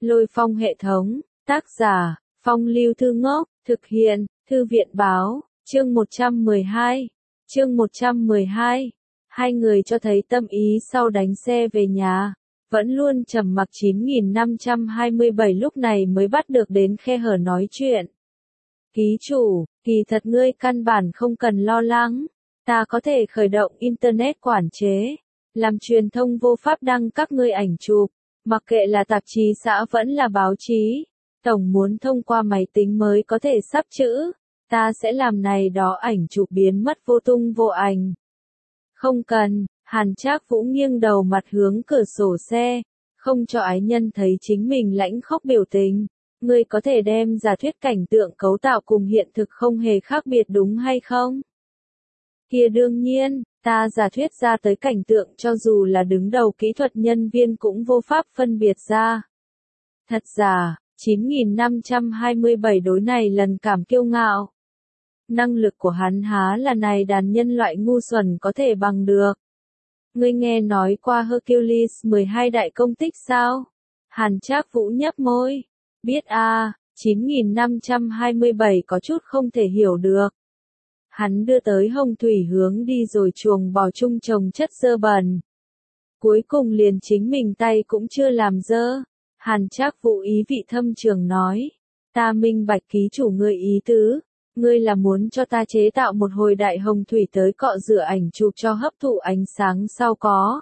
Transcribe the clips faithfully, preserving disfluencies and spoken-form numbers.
Lôi Phong hệ thống, tác giả, Phong Lưu Thư Ngốc, thực hiện, Thư viện Báo, chương một trăm mười hai. Chương một trăm mười hai. Hai người cho thấy tâm ý sau đánh xe về nhà, vẫn luôn trầm mặc chín nghìn năm trăm hai mươi bảy lúc này mới bắt được đến khe hở nói chuyện. Ký chủ, kỳ thật ngươi căn bản không cần lo lắng, ta có thể khởi động Internet quản chế, làm truyền thông vô pháp đăng các ngươi ảnh chụp, mặc kệ là tạp chí xã vẫn là báo chí, tổng muốn thông qua máy tính mới có thể sắp chữ, ta sẽ làm này đó ảnh chụp biến mất vô tung vô ảnh. Không cần, Hàn Trác Vũ nghiêng đầu mặt hướng cửa sổ xe, không cho ái nhân thấy chính mình lãnh khóc biểu tình. Ngươi có thể đem giả thuyết cảnh tượng cấu tạo cùng hiện thực không hề khác biệt đúng hay không? Kia đương nhiên, ta giả thuyết ra tới cảnh tượng cho dù là đứng đầu kỹ thuật nhân viên cũng vô pháp phân biệt ra. Thật giả, chín nghìn năm trăm hai mươi bảy đối này lần cảm kiêu ngạo. Năng lực của hắn há là này đàn nhân loại ngu xuẩn có thể bằng được. Ngươi nghe nói qua Hercules mười hai đại công tích sao? Hàn Trác Vũ nhấp môi. Biết a, à, chín nghìn năm trăm hai mươi bảy có chút không thể hiểu được. Hắn đưa tới hồng thủy hướng đi rồi chuồng bò chung trồng chất dơ bẩn. Cuối cùng liền chính mình tay cũng chưa làm dơ. Hàn Trác Vũ ý vị thâm trường nói. Ta minh bạch ký chủ ngươi ý tứ. Ngươi là muốn cho ta chế tạo một hồi đại hồng thủy tới cọ rửa ảnh chụp cho hấp thụ ánh sáng sau có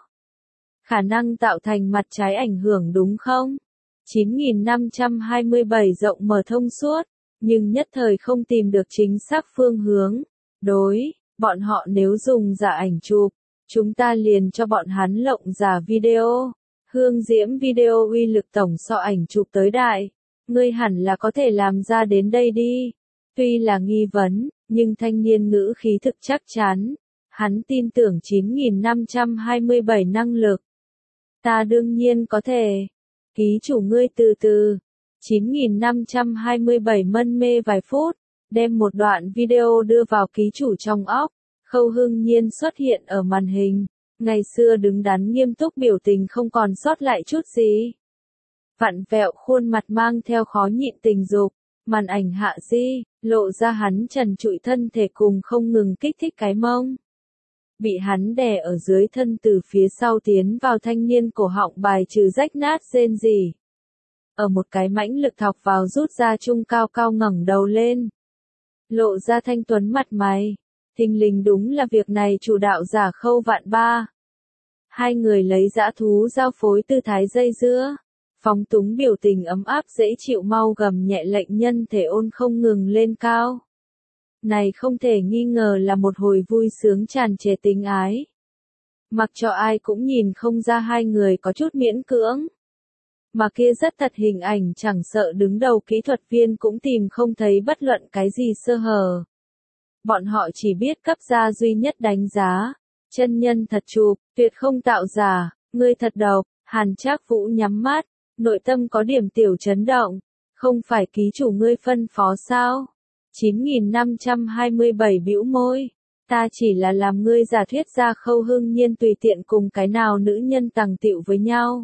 khả năng tạo thành mặt trái ảnh hưởng đúng không? chín nghìn năm trăm hai mươi bảy rộng mở thông suốt, nhưng nhất thời không tìm được chính xác phương hướng. Đối, bọn họ nếu dùng giả ảnh chụp, chúng ta liền cho bọn hắn lộng giả video. Hương diễm video uy lực tổng so ảnh chụp tới đại. Ngươi hẳn là có thể làm ra đến đây đi. Tuy là nghi vấn, nhưng thanh niên ngữ khí thực chắc chắn. Hắn tin tưởng chín nghìn năm trăm hai mươi bảy năng lực. Ta đương nhiên có thể. Ký chủ ngươi từ từ. chín nghìn năm trăm hai mươi bảy mân mê vài phút, đem một đoạn video đưa vào ký chủ trong óc. Khâu Hưng Nhiên xuất hiện ở màn hình. Ngày xưa đứng đắn nghiêm túc biểu tình không còn sót lại chút gì. Vặn vẹo khuôn mặt mang theo khó nhịn tình dục. Màn ảnh hạ di, lộ ra hắn trần trụi thân thể cùng không ngừng kích thích cái mông. Bị hắn đè ở dưới thân từ phía sau tiến vào thanh niên cổ họng bài trừ rách nát rên rỉ. Ở một cái mãnh lực thọc vào rút ra trung cao cao ngẩng đầu lên. Lộ ra thanh tuấn mặt mày. Thình lình đúng là việc này chủ đạo giả Khâu Vạn Ba. Hai người lấy dã thú giao phối tư thái dây dưa. Phóng túng biểu tình ấm áp dễ chịu mau gầm nhẹ lệnh nhân thể ôn không ngừng lên cao. Này không thể nghi ngờ là một hồi vui sướng tràn trề tình ái. Mặc cho ai cũng nhìn không ra hai người có chút miễn cưỡng. Mà kia rất thật hình ảnh chẳng sợ đứng đầu kỹ thuật viên cũng tìm không thấy bất luận cái gì sơ hở. Bọn họ chỉ biết cấp ra duy nhất đánh giá. Chân nhân thật chụp, tuyệt không tạo giả, ngươi thật độc. Hàn Trác Vũ nhắm mắt, nội tâm có điểm tiểu chấn động. Không phải ký chủ ngươi phân phó sao? chín nghìn năm trăm hai mươi bảy bĩu môi. Ta chỉ là làm ngươi giả thuyết ra Khâu Hưng Nhiên tùy tiện cùng cái nào nữ nhân tàng tựu với nhau.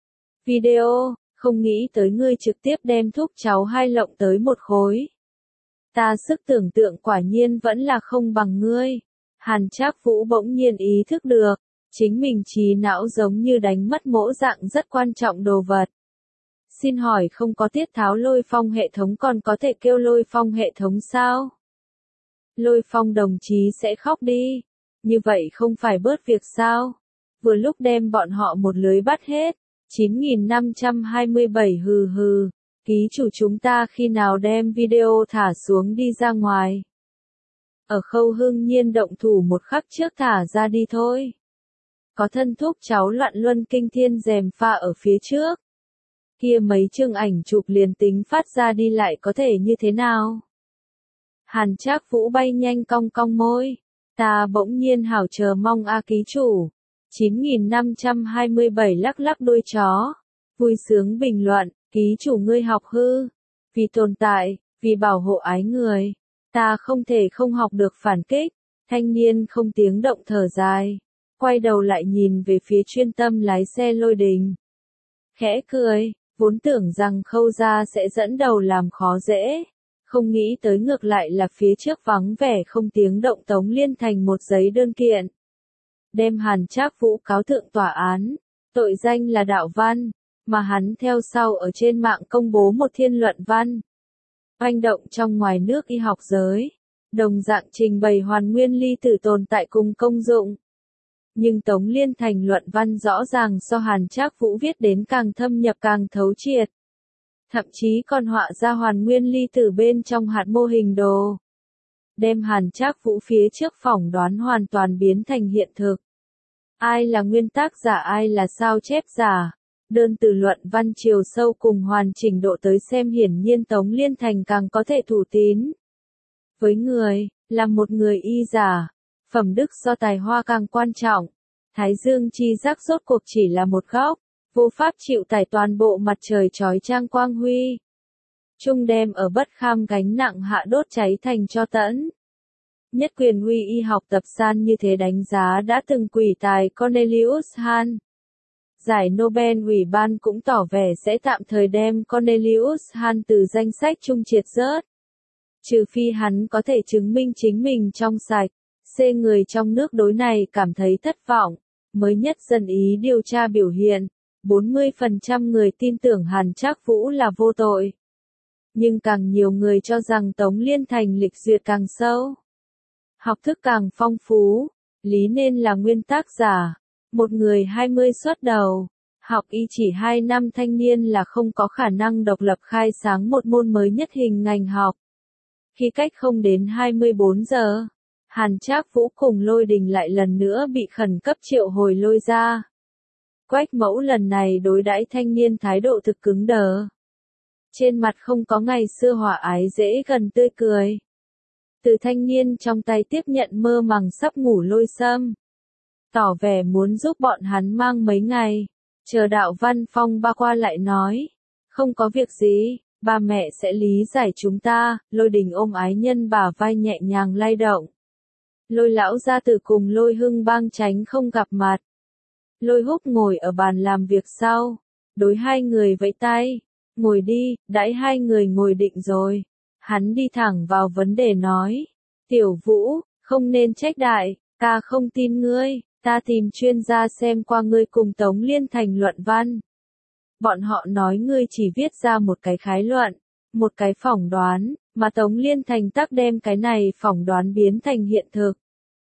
Video, không nghĩ tới ngươi trực tiếp đem thúc cháu hai lộng tới một khối. Ta sức tưởng tượng quả nhiên vẫn là không bằng ngươi. Hàn Trác Vũ bỗng nhiên ý thức được, chính mình trí não giống như đánh mất mỗ dạng rất quan trọng đồ vật. Xin hỏi không có tiết tháo Lôi Phong hệ thống còn có thể kêu Lôi Phong hệ thống sao? Lôi Phong đồng chí sẽ khóc đi. Như vậy không phải bớt việc sao? Vừa lúc đem bọn họ một lưới bắt hết. chín nghìn năm trăm hai mươi bảy hừ hừ. Ký chủ chúng ta khi nào đem video thả xuống đi ra ngoài? Ở Khâu Hưng Nhiên động thủ một khắc trước thả ra đi thôi. Có thân thúc cháu loạn luân kinh thiên rèm pha ở phía trước. Kia mấy chương ảnh chụp liền tính phát ra đi lại có thể như thế nào? Hàn Trác Vũ bay nhanh cong cong môi. Ta bỗng nhiên hảo chờ mong a ký chủ. chín nghìn năm trăm hai mươi bảy lắc lắc đuôi chó. Vui sướng bình luận, ký chủ ngươi học hư. Vì tồn tại, vì bảo hộ ái người. Ta không thể không học được phản kích. Thanh niên không tiếng động thở dài. Quay đầu lại nhìn về phía chuyên tâm lái xe Lôi Đình. Khẽ cười, Vốn tưởng rằng Khâu gia sẽ dẫn đầu làm khó dễ, không nghĩ tới ngược lại là phía trước vắng vẻ không tiếng động Tống Liên thành một giấy đơn kiện. Đem Hàn Trác Vũ cáo thượng tòa án, tội danh là đạo văn, mà hắn theo sau ở trên mạng công bố một thiên luận văn. Oanh động trong ngoài nước y học giới, đồng dạng trình bày hoàn nguyên ly tử tồn tại cùng công dụng. Nhưng Tống Liên thành luận văn rõ ràng so Hàn Trác Vũ viết đến càng thâm nhập càng thấu triệt. Thậm chí còn họa ra hoàn nguyên ly tử bên trong hạt mô hình đồ. Đem Hàn Trác Vũ phía trước phỏng đoán hoàn toàn biến thành hiện thực. Ai là nguyên tác giả ai là sao chép giả? Đơn từ luận văn chiều sâu cùng hoàn chỉnh độ tới xem hiển nhiên Tống Liên thành càng có thể thủ tín. Với người, là một người y giả, phẩm đức so tài hoa càng quan trọng. Thái dương chi giác rốt cuộc chỉ là một góc, vô pháp chịu tải toàn bộ mặt trời chói chang quang huy. Trung đem ở bất kham gánh nặng hạ đốt cháy thành tro tẫn. Nhất quyền uy y học tập san như thế đánh giá đã từng quỷ tài Cornelius Hahn. Giải Nobel ủy ban cũng tỏ vẻ sẽ tạm thời đem Cornelius Hahn từ danh sách trung triệt rớt. Trừ phi hắn có thể chứng minh chính mình trong sạch, C người trong nước đối này cảm thấy thất vọng. Mới nhất dân ý điều tra biểu hiện, bốn mươi phần trăm người tin tưởng Hàn Trác Vũ là vô tội. Nhưng càng nhiều người cho rằng Tống Liên thành lịch duyệt càng sâu. Học thức càng phong phú, lý nên là nguyên tác giả. Một người hai mươi xuất đầu, học y chỉ hai năm thanh niên là không có khả năng độc lập khai sáng một môn mới nhất hình ngành học. Khi cách không đến hai mươi bốn giờ, Hàn Trác Vũ cùng Lôi Đình lại lần nữa bị khẩn cấp triệu hồi lôi ra. Quách Mẫu lần này đối đãi thanh niên thái độ thực cứng đờ. Trên mặt không có ngày xưa hòa ái dễ gần tươi cười. Từ thanh niên trong tay tiếp nhận mơ màng sắp ngủ lôi sâm. Tỏ vẻ muốn giúp bọn hắn mang mấy ngày. Chờ đạo văn phong ba qua lại nói. Không có việc gì, ba mẹ sẽ lý giải chúng ta. Lôi Đình ôm ái nhân bả vai nhẹ nhàng lay động. Lôi lão gia tử cùng Lôi Hưng Bang tránh không gặp mặt. Lôi Húc ngồi ở bàn làm việc sau, đối hai người vẫy tay, ngồi đi, đãi hai người ngồi định rồi. Hắn đi thẳng vào vấn đề nói, Tiểu Vũ, không nên trách đại, ta không tin ngươi, ta tìm chuyên gia xem qua ngươi cùng Tống Liên thành luận văn. Bọn họ nói ngươi chỉ viết ra một cái khái luận, một cái phỏng đoán, mà Tống Liên thành tắc đem cái này phỏng đoán biến thành hiện thực.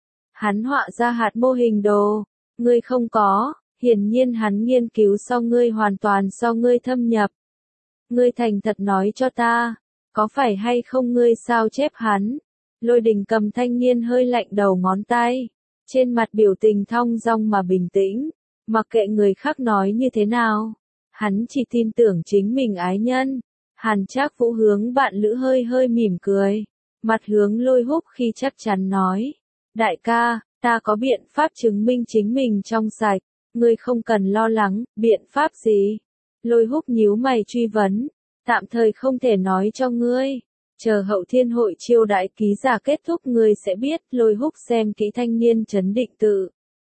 Hắn họa ra hạt mô hình đồ, ngươi không có, hiển nhiên hắn nghiên cứu so ngươi hoàn toàn so ngươi thâm nhập. Ngươi thành thật nói cho ta, có phải hay không ngươi sao chép hắn? Lôi Đình cầm thanh niên hơi lạnh đầu ngón tay, trên mặt biểu tình thong dong mà bình tĩnh, mặc kệ người khác nói như thế nào. Hắn chỉ tin tưởng chính mình ái nhân. Hàn Trác Vũ hướng bạn lữ hơi hơi mỉm cười, mặt hướng Lôi Húc khi chắc chắn nói, đại ca, ta có biện pháp chứng minh chính mình trong sạch, ngươi không cần lo lắng, biện pháp gì? Lôi Húc nhíu mày truy vấn, tạm thời không thể nói cho ngươi, chờ hậu thiên hội chiêu đãi ký giả kết thúc ngươi sẽ biết. Lôi Húc xem kỹ thanh niên trấn định tự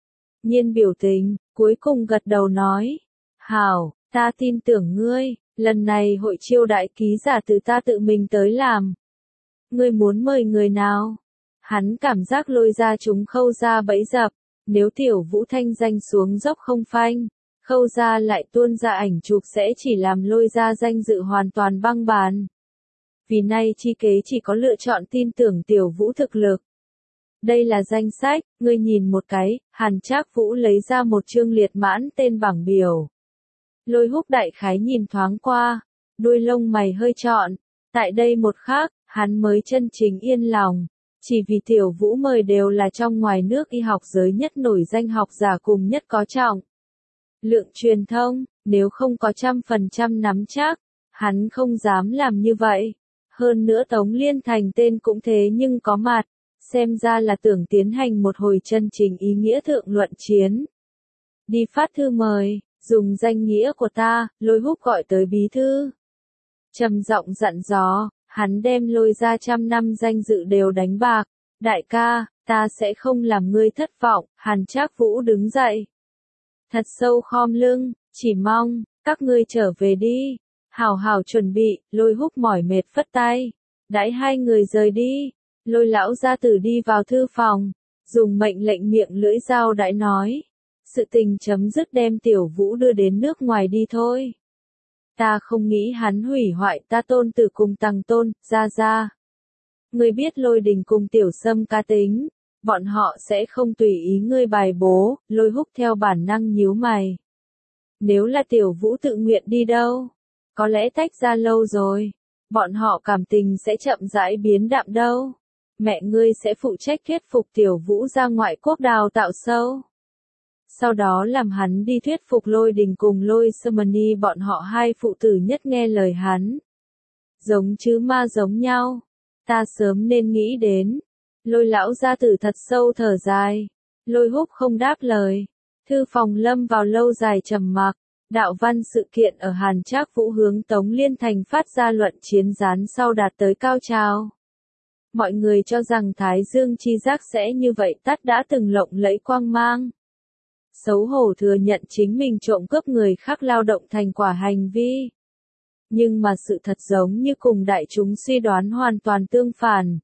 nhiên biểu tình, cuối cùng gật đầu nói, hảo, ta tin tưởng ngươi, lần này hội chiêu đãi ký giả từ ta tự mình tới làm. Ngươi muốn mời người nào? Hắn cảm giác Lôi gia chúng Khâu gia bẫy dập, nếu Tiểu Vũ thanh danh xuống dốc không phanh, Khâu gia lại tuôn ra ảnh chụp sẽ chỉ làm Lôi gia danh dự hoàn toàn băng bàn. Vì nay chi kế chỉ có lựa chọn tin tưởng Tiểu Vũ thực lực. Đây là danh sách, ngươi nhìn một cái. Hàn Trác Vũ lấy ra một chương liệt mãn tên bảng biểu. Lôi Húc đại khái nhìn thoáng qua, đuôi lông mày hơi trọn, tại đây một khắc, hắn mới chân chính yên lòng. Chỉ vì Tiểu Vũ mời đều là trong ngoài nước y học giới nhất nổi danh học giả cùng nhất có trọng lượng truyền thông, nếu không có trăm phần trăm nắm chắc, hắn không dám làm như vậy. Hơn nữa Tống Liên thành tên cũng thế nhưng có mặt, xem ra là tưởng tiến hành một hồi chân chính ý nghĩa thượng luận chiến. Đi phát thư mời, dùng danh nghĩa của ta. Lôi Húc gọi tới bí thư, trầm giọng dặn dò. Hắn đem Lôi ra trăm năm danh dự đều đánh bạc. Đại ca, ta sẽ không làm ngươi thất vọng. Hàn Trác Vũ đứng dậy, thật sâu khom lưng, chỉ mong các ngươi trở về đi. Hảo hảo chuẩn bị, Lôi Húc mỏi mệt phất tay. Đãi hai người rời đi, Lôi lão gia tử đi vào thư phòng, dùng mệnh lệnh miệng lưỡi dao đãi nói. Sự tình chấm dứt đem Tiểu Vũ đưa đến nước ngoài đi thôi. Ta không nghĩ hắn hủy hoại ta tôn tử cùng Tằng Tôn, ra ra. Ngươi biết Lôi Đình cùng Tiểu Sâm cá tính, bọn họ sẽ không tùy ý ngươi bài bố, Lôi Húc theo bản năng nhíu mày. Nếu là Tiểu Vũ tự nguyện đi đâu, có lẽ tách ra lâu rồi, bọn họ cảm tình sẽ chậm rãi biến đạm đâu. Mẹ ngươi sẽ phụ trách thuyết phục Tiểu Vũ ra ngoại quốc đào tạo sâu. Sau đó làm hắn đi thuyết phục Lôi Đình cùng Lôi Sumani bọn họ hai phụ tử nhất nghe lời hắn. Giống chứ ma giống nhau. Ta sớm nên nghĩ đến. Lôi lão gia tử thật sâu thở dài. Lôi Húc không đáp lời. Thư phòng lâm vào lâu dài trầm mặc. Đạo văn sự kiện ở Hàn Trác Vũ hướng Tống Liên Thành phát ra luận chiến gián sau đạt tới cao trào. Mọi người cho rằng Thái Dương chi giác sẽ như vậy tắt đã từng lộng lẫy quang mang. Xấu hổ thừa nhận chính mình trộm cướp người khác lao động thành quả hành vi. Nhưng mà sự thật giống như cùng đại chúng suy đoán hoàn toàn tương phản.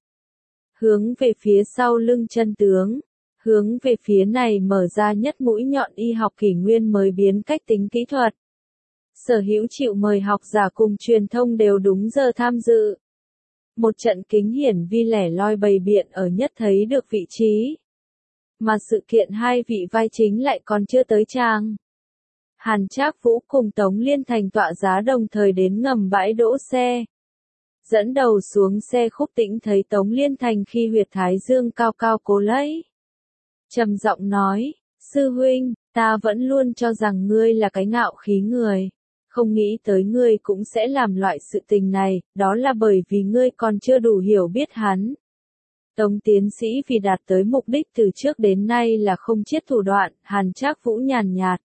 Hướng về phía sau lưng chân tướng, hướng về phía này mở ra nhất mũi nhọn y học kỷ nguyên mới biến cách tính kỹ thuật. Sở hữu chịu mời học giả cùng truyền thông đều đúng giờ tham dự. Một trận kính hiển vi lẻ loi bày biện ở nhất thấy được vị trí. Mà sự kiện hai vị vai chính lại còn chưa tới trang. Hàn Trác Vũ cùng Tống Liên Thành tọa giá đồng thời đến ngầm bãi đỗ xe. Dẫn đầu xuống xe Khúc Tĩnh thấy Tống Liên Thành khi huyệt thái dương cao cao cố lấy. Trầm giọng nói, sư huynh, ta vẫn luôn cho rằng ngươi là cái ngạo khí người. Không nghĩ tới ngươi cũng sẽ làm loại sự tình này, đó là bởi vì ngươi còn chưa đủ hiểu biết hắn. Tống tiến sĩ vì đạt tới mục đích từ trước đến nay là không chiết thủ đoạn, Hàn Trác Vũ nhàn nhạt.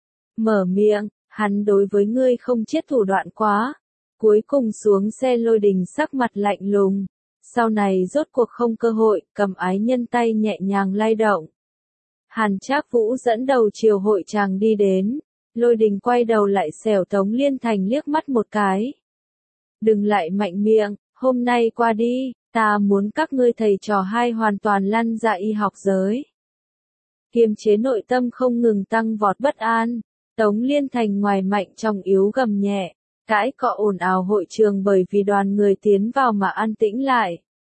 Mở miệng, hắn đối với ngươi không chiết thủ đoạn quá. Cuối cùng xuống xe Lôi Đình sắc mặt lạnh lùng. Sau này rốt cuộc không cơ hội, cầm ái nhân tay nhẹ nhàng lay động. Hàn Trác Vũ dẫn đầu chiều hội chàng đi đến. Lôi Đình quay đầu lại xẻo Tống Liên Thành liếc mắt một cái. Đừng lại mạnh miệng, hôm nay qua đi, ta muốn các ngươi thầy trò hai hoàn toàn lăn ra y học giới. Kiềm chế nội tâm không ngừng tăng vọt bất an. Tống Liên Thành ngoài mạnh trong yếu gầm nhẹ. Cãi cọ ồn ào hội trường bởi vì đoàn người tiến vào mà an tĩnh lại.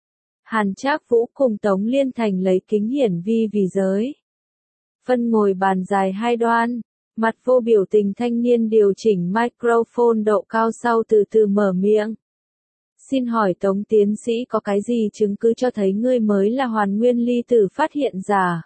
Hàn Trác Vũ cùng Tống Liên Thành lấy kính hiển vi vì giới. Phân ngồi bàn dài hai đoan, mặt vô biểu tình thanh niên điều chỉnh microphone độ cao sau từ từ mở miệng. Xin hỏi Tống tiến sĩ có cái gì chứng cứ cho thấy ngươi mới là hoàn nguyên ly tử phát hiện giả?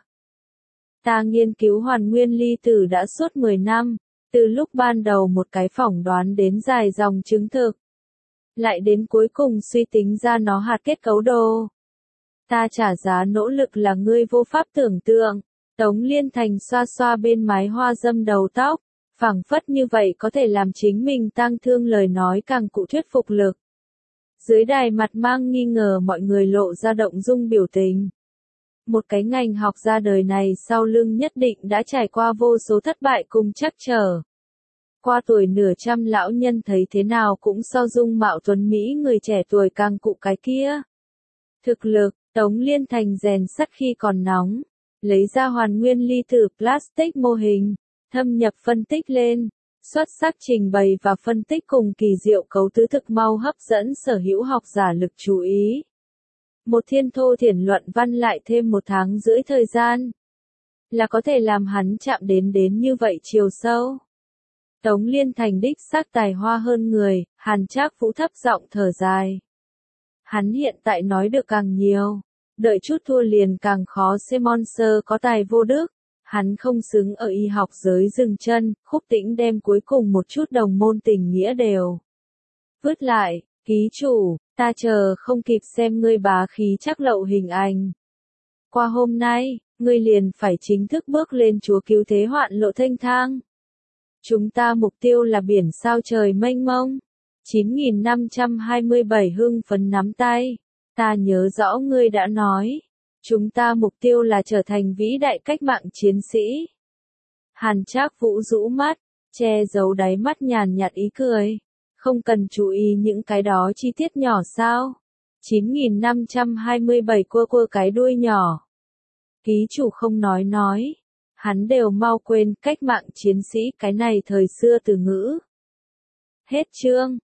Ta nghiên cứu hoàn nguyên ly tử đã suốt mười năm. Từ lúc ban đầu một cái phỏng đoán đến dài dòng chứng thực. Lại đến cuối cùng suy tính ra nó hạt kết cấu đồ. Ta trả giá nỗ lực là ngươi vô pháp tưởng tượng. Tống Liên Thành xoa xoa bên mái hoa dâm đầu tóc. Phảng phất như vậy có thể làm chính mình tang thương lời nói càng cụ thuyết phục lực. Dưới đài mặt mang nghi ngờ mọi người lộ ra động dung biểu tình. Một cái ngành học ra đời này sau lưng nhất định đã trải qua vô số thất bại cùng trắc trở. Qua tuổi nửa trăm lão nhân thấy thế nào cũng so dung mạo tuấn Mỹ người trẻ tuổi càng cụ cái kia. Thực lực, Tống Liên Thành rèn sắt khi còn nóng. Lấy ra hoàn nguyên ly tử plastic mô hình, thâm nhập phân tích lên. Xuất sắc trình bày và phân tích cùng kỳ diệu cấu tứ thực mau hấp dẫn sở hữu học giả lực chú ý. Một thiên thô thiển luận văn lại thêm một tháng rưỡi thời gian. Là có thể làm hắn chạm đến đến như vậy chiều sâu. Tống Liên Thành đích xác tài hoa hơn người, Hàn Trác Vũ thấp giọng thở dài. Hắn hiện tại nói được càng nhiều. Đợi chút thua liền càng khó xem Monster có tài vô đức. Hắn không xứng ở y học giới dừng chân, Khúc Tĩnh đem cuối cùng một chút đồng môn tình nghĩa đều. Vứt lại, ký chủ, ta chờ không kịp xem ngươi bá khí chắc lậu hình ảnh. Qua hôm nay, ngươi liền phải chính thức bước lên chúa cứu thế hoạn lộ thanh thang. Chúng ta mục tiêu là biển sao trời mênh mông. chín nghìn năm trăm hai mươi bảy hưng phấn nắm tay. Ta nhớ rõ ngươi đã nói. Chúng ta mục tiêu là trở thành vĩ đại cách mạng chiến sĩ. Hàn Trác Vũ rũ mắt, che giấu đáy mắt nhàn nhạt ý cười. Không cần chú ý những cái đó chi tiết nhỏ sao? chín nghìn năm trăm hai mươi bảy cua cua cái đuôi nhỏ. Ký chủ không nói nói. Hắn đều mau quên cách mạng chiến sĩ cái này thời xưa từ ngữ. Hết chương.